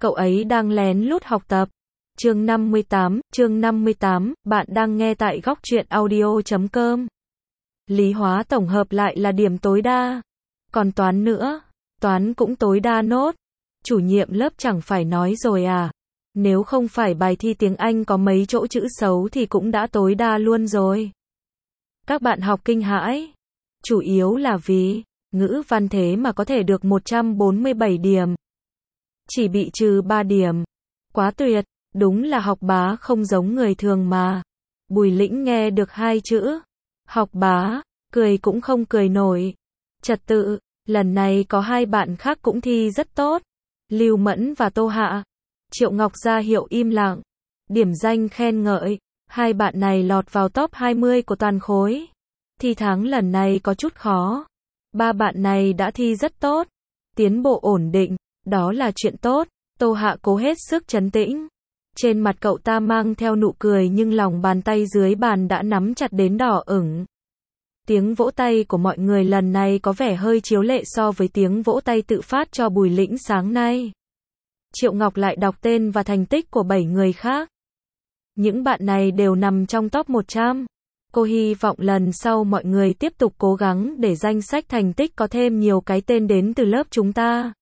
Cậu ấy đang lén lút học tập. Chương 58, bạn đang nghe tại góc truyện audio.com. Lý hóa tổng hợp lại là điểm tối đa. Còn toán nữa, toán cũng tối đa nốt. Chủ nhiệm lớp chẳng phải nói rồi à. Nếu không phải bài thi tiếng Anh có mấy chỗ chữ xấu thì cũng đã tối đa luôn rồi. Các bạn học kinh hãi. Chủ yếu là vì ngữ văn thế mà có thể được 147 điểm. Chỉ bị trừ 3 điểm. Quá tuyệt, đúng là học bá không giống người thường mà. Bùi Lĩnh nghe được hai chữ học bá, cười cũng không cười nổi. Trật tự, lần này có hai bạn khác cũng thi rất tốt. Lưu Mẫn và Tô Hạ. Triệu Ngọc ra hiệu im lặng. Điểm danh khen ngợi. Hai bạn này lọt vào top 20 của toàn khối. Thi tháng lần này có chút khó. Ba bạn này đã thi rất tốt. Tiến bộ ổn định, đó là chuyện tốt. Tô Hạ cố hết sức trấn tĩnh. Trên mặt cậu ta mang theo nụ cười nhưng lòng bàn tay dưới bàn đã nắm chặt đến đỏ ửng. Tiếng vỗ tay của mọi người lần này có vẻ hơi chiếu lệ so với tiếng vỗ tay tự phát cho Bùi Lĩnh sáng nay. Triệu Ngọc lại đọc tên và thành tích của 7 người khác. Những bạn này đều nằm trong top 100. Cô hy vọng lần sau mọi người tiếp tục cố gắng để danh sách thành tích có thêm nhiều cái tên đến từ lớp chúng ta.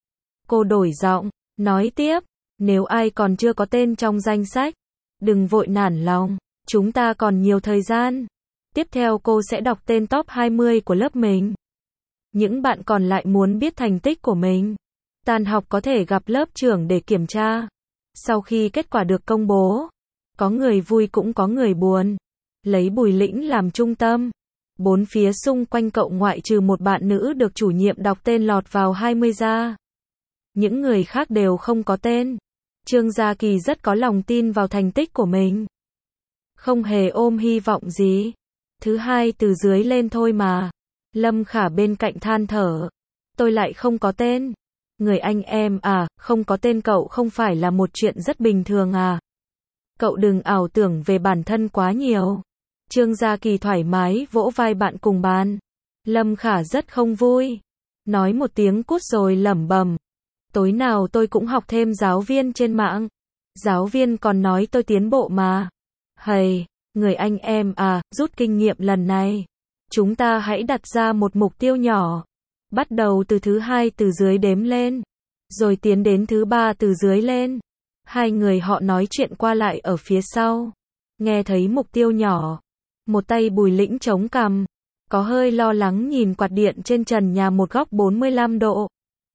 Cô đổi giọng, nói tiếp, nếu ai còn chưa có tên trong danh sách, đừng vội nản lòng, chúng ta còn nhiều thời gian. Tiếp theo cô sẽ đọc tên top 20 của lớp mình. Những bạn còn lại muốn biết thành tích của mình, tan học có thể gặp lớp trưởng để kiểm tra. Sau khi kết quả được công bố, có người vui cũng có người buồn. Lấy Bùi Lĩnh làm trung tâm, bốn phía xung quanh cậu ngoại trừ một bạn nữ được chủ nhiệm đọc tên lọt vào 20 ra. Những người khác đều không có tên. Trương Gia Kỳ rất có lòng tin vào thành tích của mình. Không hề ôm hy vọng gì. Thứ hai từ dưới lên thôi mà. Lâm Khả bên cạnh than thở. Tôi lại không có tên. Người anh em à, không có tên cậu không phải là một chuyện rất bình thường à. Cậu đừng ảo tưởng về bản thân quá nhiều. Trương Gia Kỳ thoải mái vỗ vai bạn cùng bàn. Lâm Khả rất không vui. Nói một tiếng cút rồi lẩm bẩm. Tối nào tôi cũng học thêm giáo viên trên mạng. Giáo viên còn nói tôi tiến bộ mà. Hầy, người anh em à, rút kinh nghiệm lần này. Chúng ta hãy đặt ra một mục tiêu nhỏ. Bắt đầu từ thứ hai từ dưới đếm lên. Rồi tiến đến thứ ba từ dưới lên. Hai người họ nói chuyện qua lại ở phía sau. Nghe thấy mục tiêu nhỏ. Một tay Bùi Lĩnh chống cằm. Có hơi lo lắng nhìn quạt điện trên trần nhà một góc 45 độ.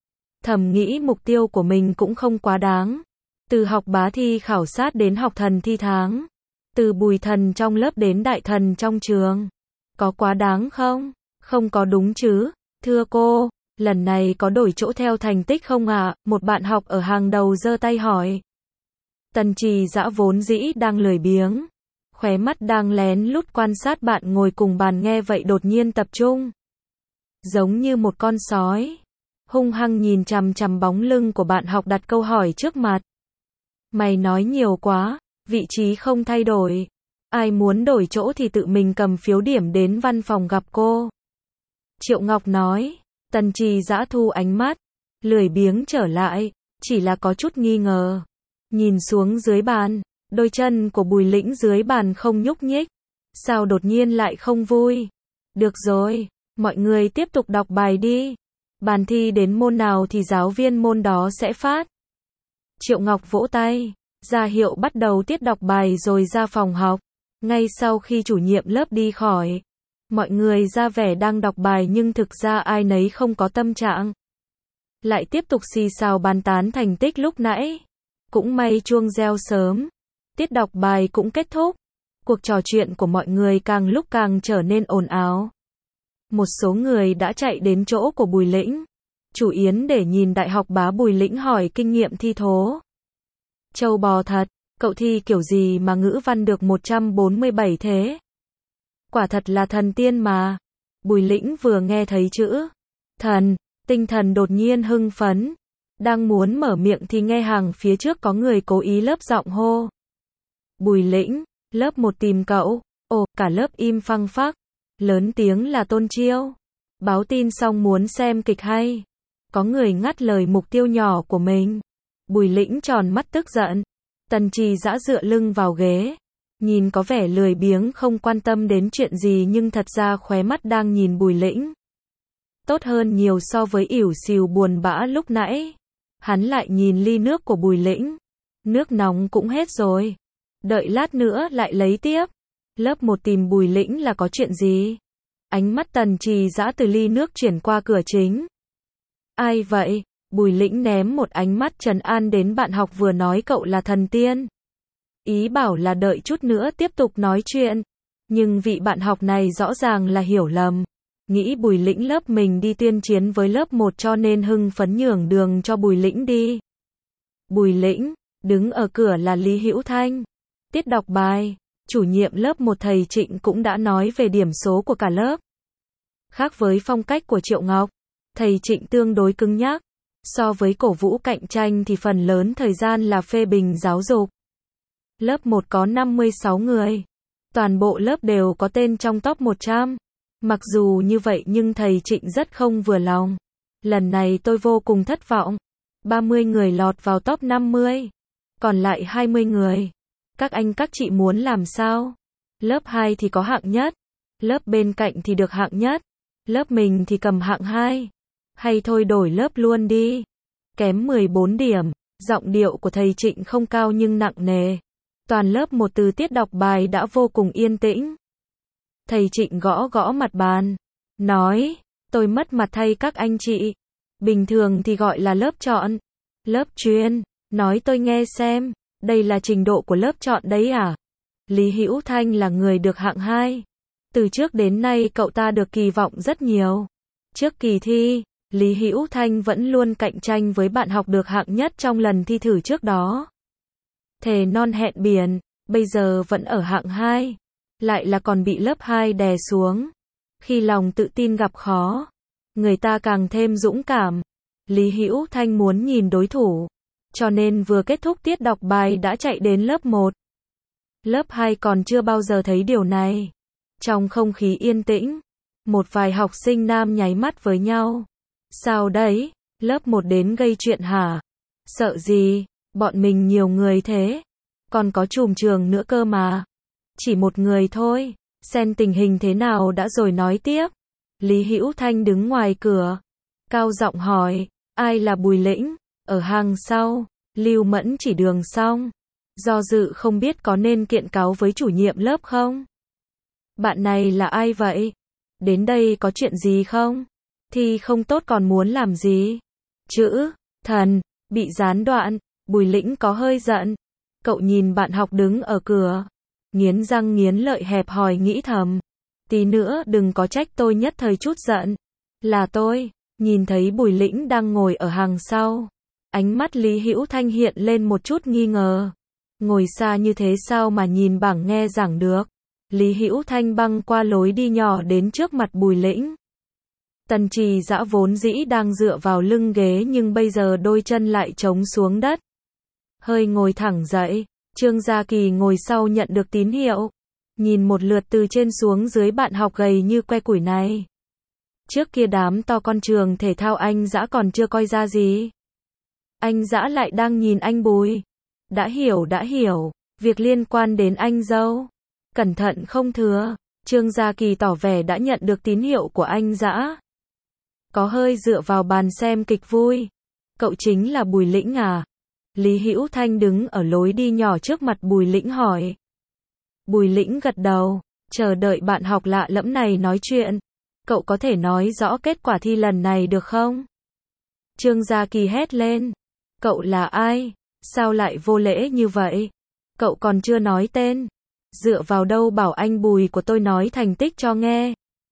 Thầm nghĩ mục tiêu của mình cũng không quá đáng. Từ học bá thi khảo sát đến học thần thi tháng. Từ Bùi thần trong lớp đến đại thần trong trường. Có quá đáng không? Không có đúng chứ. Thưa cô, lần này có đổi chỗ theo thành tích không ạ? Một bạn học ở hàng đầu giơ tay hỏi. Tần Trì Dã vốn dĩ đang lười biếng. Khóe mắt đang lén lút quan sát bạn ngồi cùng bàn nghe vậy đột nhiên tập trung. Giống như một con sói. Hung hăng nhìn chằm chằm bóng lưng của bạn học đặt câu hỏi trước mặt. Mày nói nhiều quá, vị trí không thay đổi. Ai muốn đổi chỗ thì tự mình cầm phiếu điểm đến văn phòng gặp cô. Triệu Ngọc nói. Tần Trì Dã thu ánh mắt. Lười biếng trở lại, chỉ là có chút nghi ngờ. Nhìn xuống dưới bàn, đôi chân của Bùi Lĩnh dưới bàn không nhúc nhích. Sao đột nhiên lại không vui? Được rồi, mọi người tiếp tục đọc bài đi. Bàn thi đến môn nào thì giáo viên môn đó sẽ phát. Triệu Ngọc vỗ tay, ra hiệu bắt đầu tiết đọc bài rồi ra phòng học. Ngay sau khi chủ nhiệm lớp đi khỏi, mọi người ra vẻ đang đọc bài nhưng thực ra ai nấy không có tâm trạng. Lại tiếp tục xì xào bàn tán thành tích lúc nãy. Cũng may chuông reo sớm. Tiết đọc bài cũng kết thúc. Cuộc trò chuyện của mọi người càng lúc càng trở nên ồn ào. Một số người đã chạy đến chỗ của Bùi Lĩnh. Chủ Yến để nhìn đại học bá Bùi Lĩnh hỏi kinh nghiệm thi thố. Châu bò thật, cậu thi kiểu gì mà ngữ văn được 147 thế? Quả thật là thần tiên mà. Bùi Lĩnh vừa nghe thấy chữ thần, tinh thần đột nhiên hưng phấn. Đang muốn mở miệng thì nghe hàng phía trước có người cố ý lấp giọng hô. Bùi Lĩnh, lớp 1 tìm cậu. Ồ, cả lớp im phăng phắc. Lớn tiếng là Tôn Chiêu. Báo tin xong muốn xem kịch hay. Có người ngắt lời mục tiêu nhỏ của mình. Bùi Lĩnh tròn mắt tức giận. Tần Trì Dã dựa lưng vào ghế, nhìn có vẻ lười biếng không quan tâm đến chuyện gì nhưng thật ra khóe mắt đang nhìn Bùi Lĩnh. Tốt hơn nhiều so với ỉu xìu buồn bã lúc nãy. Hắn lại nhìn ly nước của Bùi Lĩnh. Nước nóng cũng hết rồi. Đợi lát nữa lại lấy tiếp. Lớp 1 tìm Bùi Lĩnh là có chuyện gì? Ánh mắt Tần Trì Dã từ ly nước chuyển qua cửa chính. Ai vậy? Bùi Lĩnh ném một ánh mắt trấn an đến bạn học vừa nói cậu là thần tiên. Ý bảo là đợi chút nữa tiếp tục nói chuyện. Nhưng vị bạn học này rõ ràng là hiểu lầm. Nghĩ Bùi Lĩnh lớp mình đi tuyên chiến với lớp 1 cho nên hưng phấn nhường đường cho Bùi Lĩnh đi. Bùi Lĩnh, đứng ở cửa là Lý Hữu Thanh. Tiết đọc bài, chủ nhiệm lớp 1 thầy Trịnh cũng đã nói về điểm số của cả lớp. Khác với phong cách của Triệu Ngọc, thầy Trịnh tương đối cứng nhắc. So với cổ vũ cạnh tranh thì phần lớn thời gian là phê bình giáo dục. Lớp 1 có 56 người. Toàn bộ lớp đều có tên trong top 100. Mặc dù như vậy nhưng thầy Trịnh rất không vừa lòng. Lần này tôi vô cùng thất vọng. 30 người lọt vào top 50. Còn lại 20 người. Các anh các chị muốn làm sao? Lớp 2 thì có hạng nhất. Lớp bên cạnh thì được hạng nhất. Lớp mình thì cầm hạng 2. Hay thôi đổi lớp luôn đi. Kém 14 điểm. Giọng điệu của thầy Trịnh không cao nhưng nặng nề. Toàn lớp 1 từ tiết đọc bài đã vô cùng yên tĩnh. Thầy Trịnh gõ gõ mặt bàn. Nói, tôi mất mặt thay các anh chị. Bình thường thì gọi là lớp chọn. Lớp chuyên. Nói tôi nghe xem. Đây là trình độ của lớp chọn đấy à? Lý Hữu Thanh là người được hạng 2. Từ trước đến nay cậu ta được kỳ vọng rất nhiều. Trước kỳ thi, Lý Hữu Thanh vẫn luôn cạnh tranh với bạn học được hạng nhất trong lần thi thử trước đó. Thề non hẹn biển, bây giờ vẫn ở hạng 2. Lại là còn bị lớp 2 đè xuống. Khi lòng tự tin gặp khó, người ta càng thêm dũng cảm. Lý Hữu Thanh muốn nhìn đối thủ. Cho nên vừa kết thúc tiết đọc bài đã chạy đến lớp 1. Lớp 2 còn chưa bao giờ thấy điều này. Trong không khí yên tĩnh, một vài học sinh nam nháy mắt với nhau. Sao đấy? Lớp 1 đến gây chuyện hả? Sợ gì? Bọn mình nhiều người thế. Còn có trùm trường nữa cơ mà. Chỉ một người thôi. Xem tình hình thế nào đã rồi nói tiếp. Lý Hữu Thanh đứng ngoài cửa. Cao giọng hỏi. Ai là Bùi Lĩnh? Ở hàng sau. Lưu Mẫn chỉ đường xong. Do dự không biết có nên kiện cáo với chủ nhiệm lớp không? Bạn này là ai vậy? Đến đây có chuyện gì không? Thi không tốt còn muốn làm gì? Chữ, thần, bị gián đoạn. Bùi Lĩnh có hơi giận. Cậu nhìn bạn học đứng ở cửa. Nghiến răng nghiến lợi hẹp hòi nghĩ thầm. Tí nữa đừng có trách tôi nhất thời chút giận. Là tôi. Nhìn thấy Bùi Lĩnh đang ngồi ở hàng sau. Ánh mắt Lý Hữu Thanh hiện lên một chút nghi ngờ. Ngồi xa như thế sao mà nhìn bảng nghe giảng được? Lý Hữu Thanh băng qua lối đi nhỏ đến trước mặt Bùi Lĩnh. Tần Trì Dã vốn dĩ đang dựa vào lưng ghế nhưng bây giờ đôi chân lại trống xuống đất. Hơi ngồi thẳng dậy, Trương Gia Kỳ ngồi sau nhận được tín hiệu. Nhìn một lượt từ trên xuống dưới bạn học gầy như que củi này. Trước kia đám to con trường thể thao anh Dã còn chưa coi ra gì. Anh Dã lại đang nhìn anh Bùi. Đã hiểu, việc liên quan đến anh dâu. Cẩn thận không thừa. Trương Gia Kỳ tỏ vẻ đã nhận được tín hiệu của anh Dã. Có hơi dựa vào bàn xem kịch vui. Cậu chính là Bùi Lĩnh à? Lý Hữu Thanh đứng ở lối đi nhỏ trước mặt Bùi Lĩnh hỏi. Bùi Lĩnh gật đầu, chờ đợi bạn học lạ lẫm này nói chuyện. Cậu có thể nói rõ kết quả thi lần này được không? Trương Gia Kỳ hét lên. Cậu là ai? Sao lại vô lễ như vậy? Cậu còn chưa nói tên. Dựa vào đâu bảo anh Bùi của tôi nói thành tích cho nghe?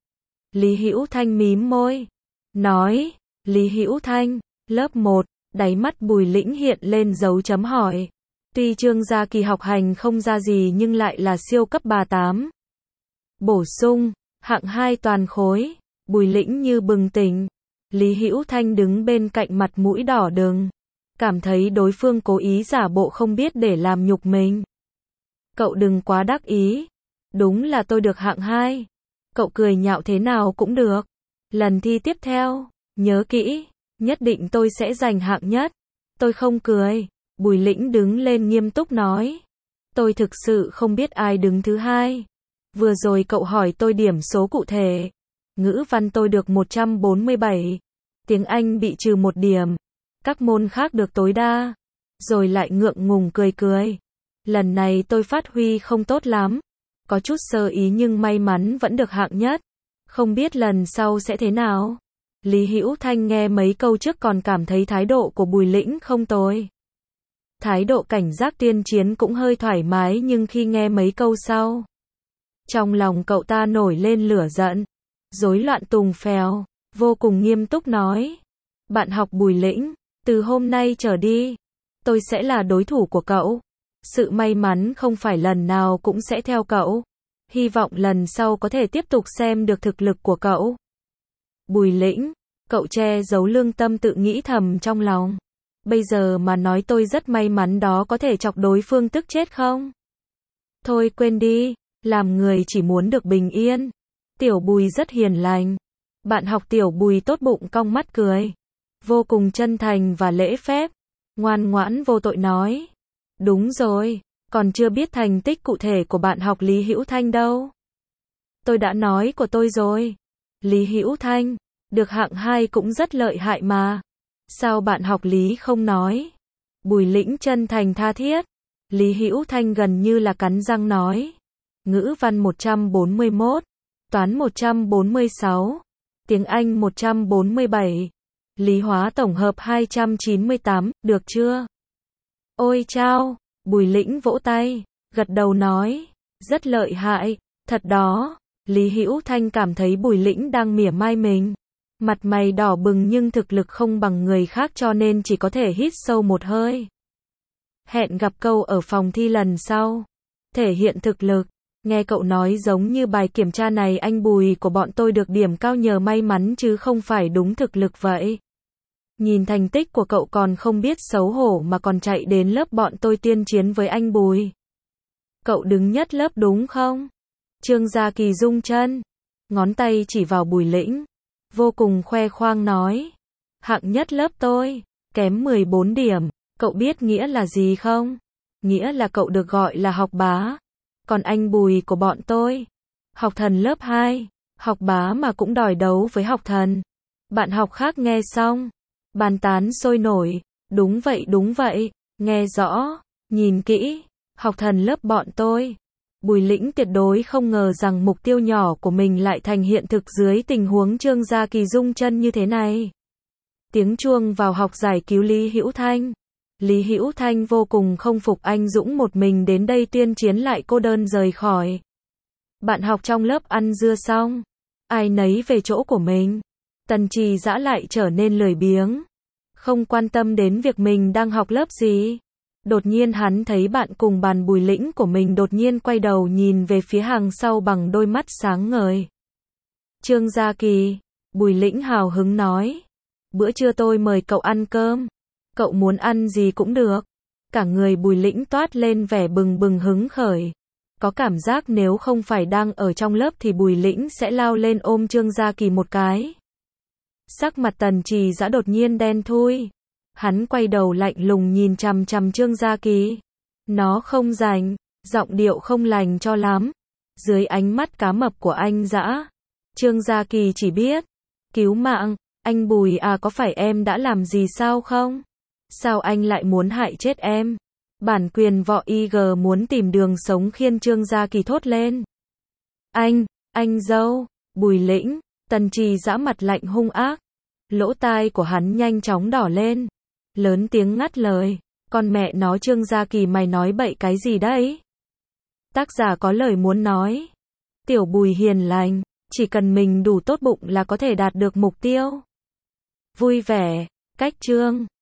Lý Hữu Thanh mím môi. Nói, Lý Hữu Thanh, lớp 1, đáy mắt Bùi Lĩnh hiện lên dấu chấm hỏi. Tuy Trương Gia Kỳ học hành không ra gì nhưng lại là siêu cấp bà 8. Bổ sung, hạng 2 toàn khối. Bùi Lĩnh như bừng tỉnh. Lý Hữu Thanh đứng bên cạnh mặt mũi đỏ đừng. Cảm thấy đối phương cố ý giả bộ không biết để làm nhục mình. Cậu đừng quá đắc ý. Đúng là tôi được hạng 2. Cậu cười nhạo thế nào cũng được. Lần thi tiếp theo, nhớ kỹ, nhất định tôi sẽ giành hạng nhất. Tôi không cười. Bùi Lĩnh đứng lên nghiêm túc nói. Tôi thực sự không biết ai đứng thứ hai. Vừa rồi cậu hỏi tôi điểm số cụ thể. Ngữ văn tôi được 147. Tiếng Anh bị trừ 1 điểm. Các môn khác được tối đa. Rồi lại ngượng ngùng cười cười. Lần này tôi phát huy không tốt lắm. Có chút sơ ý nhưng may mắn vẫn được hạng nhất. Không biết lần sau sẽ thế nào. Lý Hữu Thanh nghe mấy câu trước còn cảm thấy thái độ của Bùi Lĩnh không tồi. Thái độ cảnh giác tiên chiến cũng hơi thoải mái nhưng khi nghe mấy câu sau, trong lòng cậu ta nổi lên lửa giận, rối loạn tùng phèo, vô cùng nghiêm túc nói. Bạn học Bùi Lĩnh, từ hôm nay trở đi, tôi sẽ là đối thủ của cậu. Sự may mắn không phải lần nào cũng sẽ theo cậu. Hy vọng lần sau có thể tiếp tục xem được thực lực của cậu. Bùi Lĩnh, cậu che giấu lương tâm tự nghĩ thầm trong lòng. Bây giờ mà nói tôi rất may mắn đó có thể chọc đối phương tức chết không? Thôi quên đi, làm người chỉ muốn được bình yên. Tiểu Bùi rất hiền lành. Bạn học Tiểu Bùi tốt bụng cong mắt cười. Vô cùng chân thành và lễ phép. Ngoan ngoãn vô tội nói. Đúng rồi, còn chưa biết thành tích cụ thể của bạn học Lý Hữu Thanh đâu. Tôi đã nói của tôi rồi. Lý Hữu Thanh, được hạng 2 cũng rất lợi hại mà. Sao bạn học Lý không nói? Bùi Lĩnh chân thành tha thiết. Lý Hữu Thanh gần như là cắn răng nói. Ngữ văn 141, toán 146, tiếng Anh 147, lý hóa tổng hợp 298, được chưa? Ôi chao, Bùi Lĩnh vỗ tay, gật đầu nói, rất lợi hại, thật đó. Lý Hữu Thanh cảm thấy Bùi Lĩnh đang mỉa mai mình. Mặt mày đỏ bừng nhưng thực lực không bằng người khác cho nên chỉ có thể hít sâu một hơi. Hẹn gặp cậu ở phòng thi lần sau. Thể hiện thực lực. Nghe cậu nói giống như bài kiểm tra này anh Bùi của bọn tôi được điểm cao nhờ may mắn chứ không phải đúng thực lực vậy. Nhìn thành tích của cậu còn không biết xấu hổ mà còn chạy đến lớp bọn tôi tiên chiến với anh Bùi. Cậu đứng nhất lớp đúng không? Trương Gia Kỳ rung chân. Ngón tay chỉ vào Bùi Lĩnh. Vô cùng khoe khoang nói. Hạng nhất lớp tôi, kém 14 điểm. Cậu biết nghĩa là gì không? Nghĩa là cậu được gọi là học bá. Còn anh Bùi của bọn tôi, học thần lớp 2, học bá mà cũng đòi đấu với học thần. Bạn học khác nghe xong, bàn tán sôi nổi. Đúng vậy, nghe rõ, nhìn kỹ, học thần lớp bọn tôi. Bùi Lĩnh tuyệt đối không ngờ rằng mục tiêu nhỏ của mình lại thành hiện thực dưới tình huống Trương Gia Kỳ rung chân như thế này. Tiếng chuông vào học giải cứu Lý Hữu Thanh. Lý Hữu Thanh vô cùng không phục anh Dũng một mình đến đây tiên chiến lại cô đơn rời khỏi. Bạn học trong lớp ăn dưa xong, ai nấy về chỗ của mình. Tần Trì Dã lại trở nên lười biếng, không quan tâm đến việc mình đang học lớp gì. Đột nhiên hắn thấy bạn cùng bàn Bùi Lĩnh của mình đột nhiên quay đầu nhìn về phía hàng sau bằng đôi mắt sáng ngời. Trương Gia Kỳ, Bùi Lĩnh hào hứng nói. Bữa trưa tôi mời cậu ăn cơm. Cậu muốn ăn gì cũng được. Cả người Bùi Lĩnh toát lên vẻ bừng bừng hứng khởi. Có cảm giác nếu không phải đang ở trong lớp thì Bùi Lĩnh sẽ lao lên ôm Trương Gia Kỳ một cái. Sắc mặt Tần Trì Dã đột nhiên đen thui. Hắn quay đầu lạnh lùng nhìn chằm chằm Trương Gia Kỳ. Nó không rảnh, giọng điệu không lành cho lắm. Dưới ánh mắt cá mập của anh Dã, Trương Gia Kỳ chỉ biết, cứu mạng, anh Bùi à, có phải em đã làm gì sao không? Sao anh lại muốn hại chết em? Bản quyền võ IG muốn tìm đường sống khiên Trương Gia Kỳ thốt lên. Anh dâu, Bùi Lĩnh, Tần Trì Dã mặt lạnh hung ác. Lỗ tai của hắn nhanh chóng đỏ lên. Lớn tiếng ngắt lời. Con mẹ nó Trương Gia Kỳ mày nói bậy cái gì đấy? Tác giả có lời muốn nói. Tiểu Bùi hiền lành, chỉ cần mình đủ tốt bụng là có thể đạt được mục tiêu. Vui vẻ, cách chương.